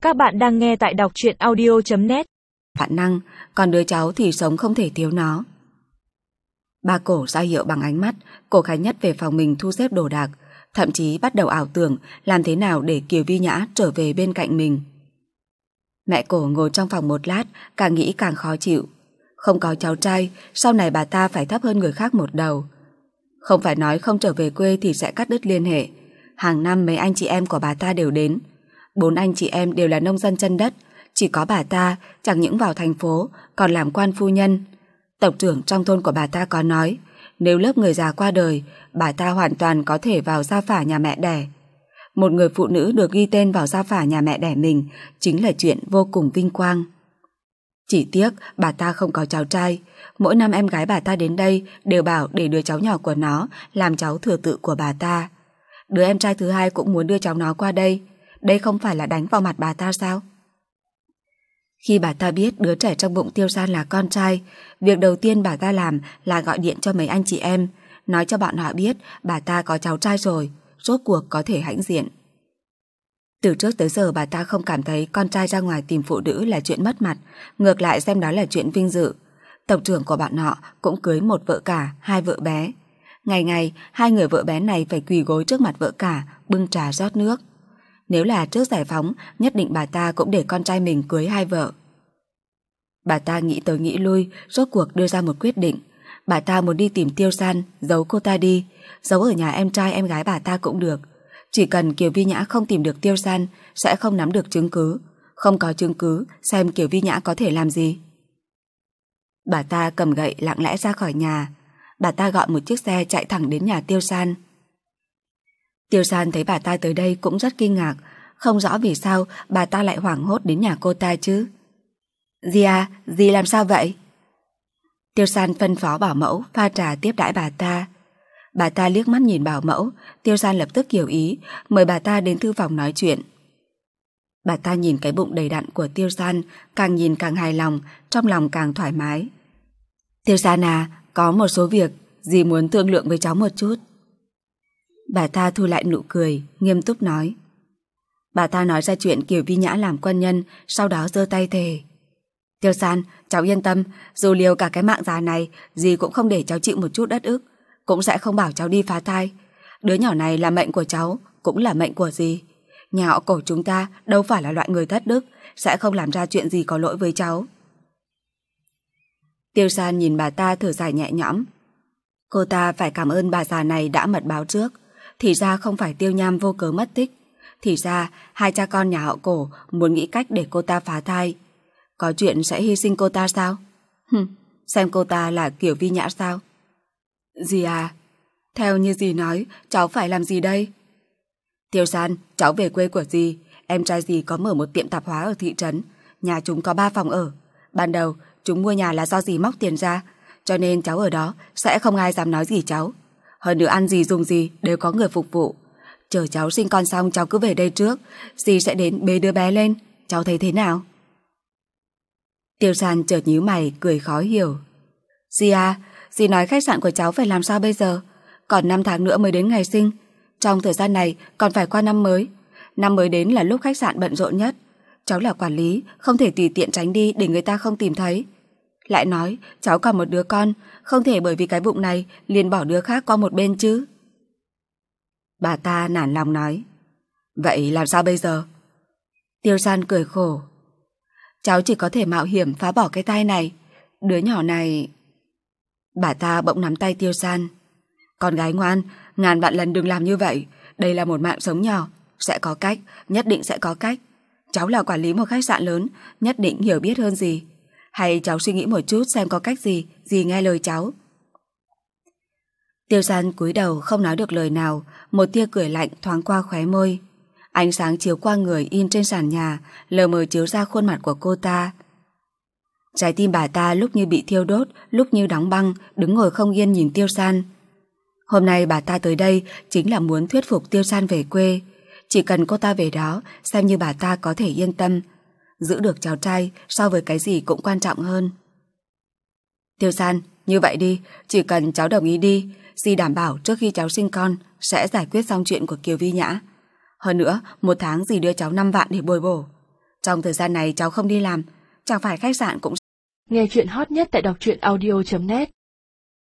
Các bạn đang nghe tại đọc truyện audio.net. Vạn năng, còn đứa cháu thì sống không thể thiếu nó. Ba Cổ ra hiệu bằng ánh mắt, cô Khánh Nhất về phòng mình thu xếp đồ đạc, thậm chí bắt đầu ảo tưởng làm thế nào để Kiều Vi Nhã trở về bên cạnh mình. Mẹ Cổ ngồi trong phòng một lát, càng nghĩ càng khó chịu. Không có cháu trai, sau này bà ta phải thấp hơn người khác một đầu. Không phải nói không trở về quê thì sẽ cắt đứt liên hệ. Hàng năm mấy anh chị em của bà ta đều đến. 4 anh chị em đều là nông dân chân đất, chỉ có bà ta chẳng những vào thành phố còn làm quan phu nhân. Tộc trưởng trong thôn của bà ta có nói, nếu lớp người già qua đời, bà ta hoàn toàn có thể vào gia phả nhà mẹ đẻ. Một người phụ nữ được ghi tên vào gia phả nhà mẹ đẻ mình chính là chuyện vô cùng vinh quang. Chỉ tiếc bà ta không có cháu trai. Mỗi năm em gái bà ta đến đây đều bảo để đứa cháu nhỏ của nó làm cháu thừa tự của bà ta. Đứa em trai thứ hai cũng muốn đưa cháu nó qua đây. Đây không phải là đánh vào mặt bà ta sao? Khi bà ta biết đứa trẻ trong bụng Tiêu San là con trai, việc đầu tiên bà ta làm là gọi điện cho mấy anh chị em, nói cho bọn họ biết bà ta có cháu trai rồi, rốt cuộc có thể hãnh diện. Từ trước tới giờ bà ta không cảm thấy con trai ra ngoài tìm phụ nữ là chuyện mất mặt, ngược lại xem đó là chuyện vinh dự. Tộc trưởng của bọn họ cũng cưới một vợ cả, 2 vợ bé. Ngày ngày, 2 người vợ bé này phải quỳ gối trước mặt vợ cả, bưng trà rót nước. Nếu là trước giải phóng, nhất định bà ta cũng để con trai mình cưới 2 vợ. Bà ta nghĩ tới nghĩ lui, rốt cuộc đưa ra một quyết định. Bà ta muốn đi tìm Tiêu San, giấu cô ta đi, giấu ở nhà em trai em gái bà ta cũng được. Chỉ cần Kiều Vi Nhã không tìm được Tiêu San, sẽ không nắm được chứng cứ. Không có chứng cứ, xem Kiều Vi Nhã có thể làm gì. Bà ta cầm gậy lặng lẽ ra khỏi nhà. Bà ta gọi một chiếc xe chạy thẳng đến nhà Tiêu San. Tiêu San thấy bà ta tới đây cũng rất kinh ngạc, không rõ vì sao bà ta lại hoảng hốt đến nhà cô ta chứ. Dì à, dì làm sao vậy? Tiêu San phân phó bảo mẫu pha trà tiếp đãi bà ta. Bà ta liếc mắt nhìn bảo mẫu, Tiêu San lập tức hiểu ý, mời bà ta đến thư phòng nói chuyện. Bà ta nhìn cái bụng đầy đặn của Tiêu San, càng nhìn càng hài lòng, trong lòng càng thoải mái. Tiêu San à, có một số việc dì muốn thương lượng với cháu một chút. Bà ta thu lại nụ cười, nghiêm túc nói. Bà ta nói ra chuyện Kiều Vi Nhã làm quân nhân, sau đó giơ tay thề. Tiêu San, cháu yên tâm, dù liều cả cái mạng già này, dì cũng không để cháu chịu một chút đất ức, cũng sẽ không bảo cháu đi phá thai. Đứa nhỏ này là mệnh của cháu, cũng là mệnh của dì. Nhà họ Cổ chúng ta đâu phải là loại người thất đức, sẽ không làm ra chuyện gì có lỗi với cháu. Tiêu San nhìn bà ta thở dài nhẹ nhõm. Cô ta phải cảm ơn bà già này đã mật báo trước. Thì ra không phải Tiêu Nham vô cớ mất tích. Thì ra 2 cha con nhà họ Cổ muốn nghĩ cách để cô ta phá thai. Có chuyện sẽ hy sinh cô ta sao? Xem cô ta là Kiều Vi Nhã sao? Dì à, theo như dì nói, cháu phải làm gì đây? Tiêu San, cháu về quê của dì. Em trai dì có mở một tiệm tạp hóa ở thị trấn. Nhà chúng có 3 phòng ở. Ban đầu chúng mua nhà là do dì móc tiền ra, cho nên cháu ở đó sẽ không ai dám nói gì cháu. Hơn nữa ăn gì dùng gì đều có người phục vụ. Chờ cháu sinh con xong cháu cứ về đây trước, dì sẽ đến bế đứa bé lên. Cháu thấy thế nào? Tiêu San chợt nhíu mày cười khó hiểu. Dì à, dì nói khách sạn của cháu phải làm sao bây giờ? Còn 5 tháng nữa mới đến ngày sinh. Trong thời gian này còn phải qua năm mới. Năm mới đến là lúc khách sạn bận rộn nhất. Cháu là quản lý, không thể tùy tiện tránh đi để người ta không tìm thấy. Lại nói cháu còn một đứa con, không thể bởi vì cái bụng này liền bỏ đứa khác qua một bên chứ. Bà ta nản lòng nói. Vậy làm sao bây giờ? Tiêu San cười khổ. Cháu chỉ có thể mạo hiểm phá bỏ cái thai này. Đứa nhỏ này... Bà ta bỗng nắm tay Tiêu San. Con gái ngoan, ngàn vạn lần đừng làm như vậy. Đây là một mạng sống nhỏ. Sẽ có cách, nhất định sẽ có cách. Cháu là quản lý một khách sạn lớn, nhất định hiểu biết hơn gì. Hay cháu suy nghĩ một chút xem có cách gì, dì nghe lời cháu. Tiêu San cúi đầu không nói được lời nào, một tia cười lạnh thoáng qua khóe môi. Ánh sáng chiếu qua người in trên sàn nhà, lờ mờ chiếu ra khuôn mặt của cô ta. Trái tim bà ta lúc như bị thiêu đốt, lúc như đóng băng, đứng ngồi không yên nhìn Tiêu San. Hôm nay bà ta tới đây chính là muốn thuyết phục Tiêu San về quê. Chỉ cần cô ta về đó, xem như bà ta có thể yên tâm. Giữ được cháu trai so với cái gì cũng quan trọng hơn. Tiêu San, như vậy đi, chỉ cần cháu đồng ý đi, dì đảm bảo trước khi cháu sinh con sẽ giải quyết xong chuyện của Kiều Vi Nhã. Hơn nữa, 1 tháng dì đưa cháu 5 vạn để bồi bổ. Trong thời gian này cháu không đi làm, chẳng phải khách sạn cũng... Nghe chuyện hot nhất tại đọc truyện audio.net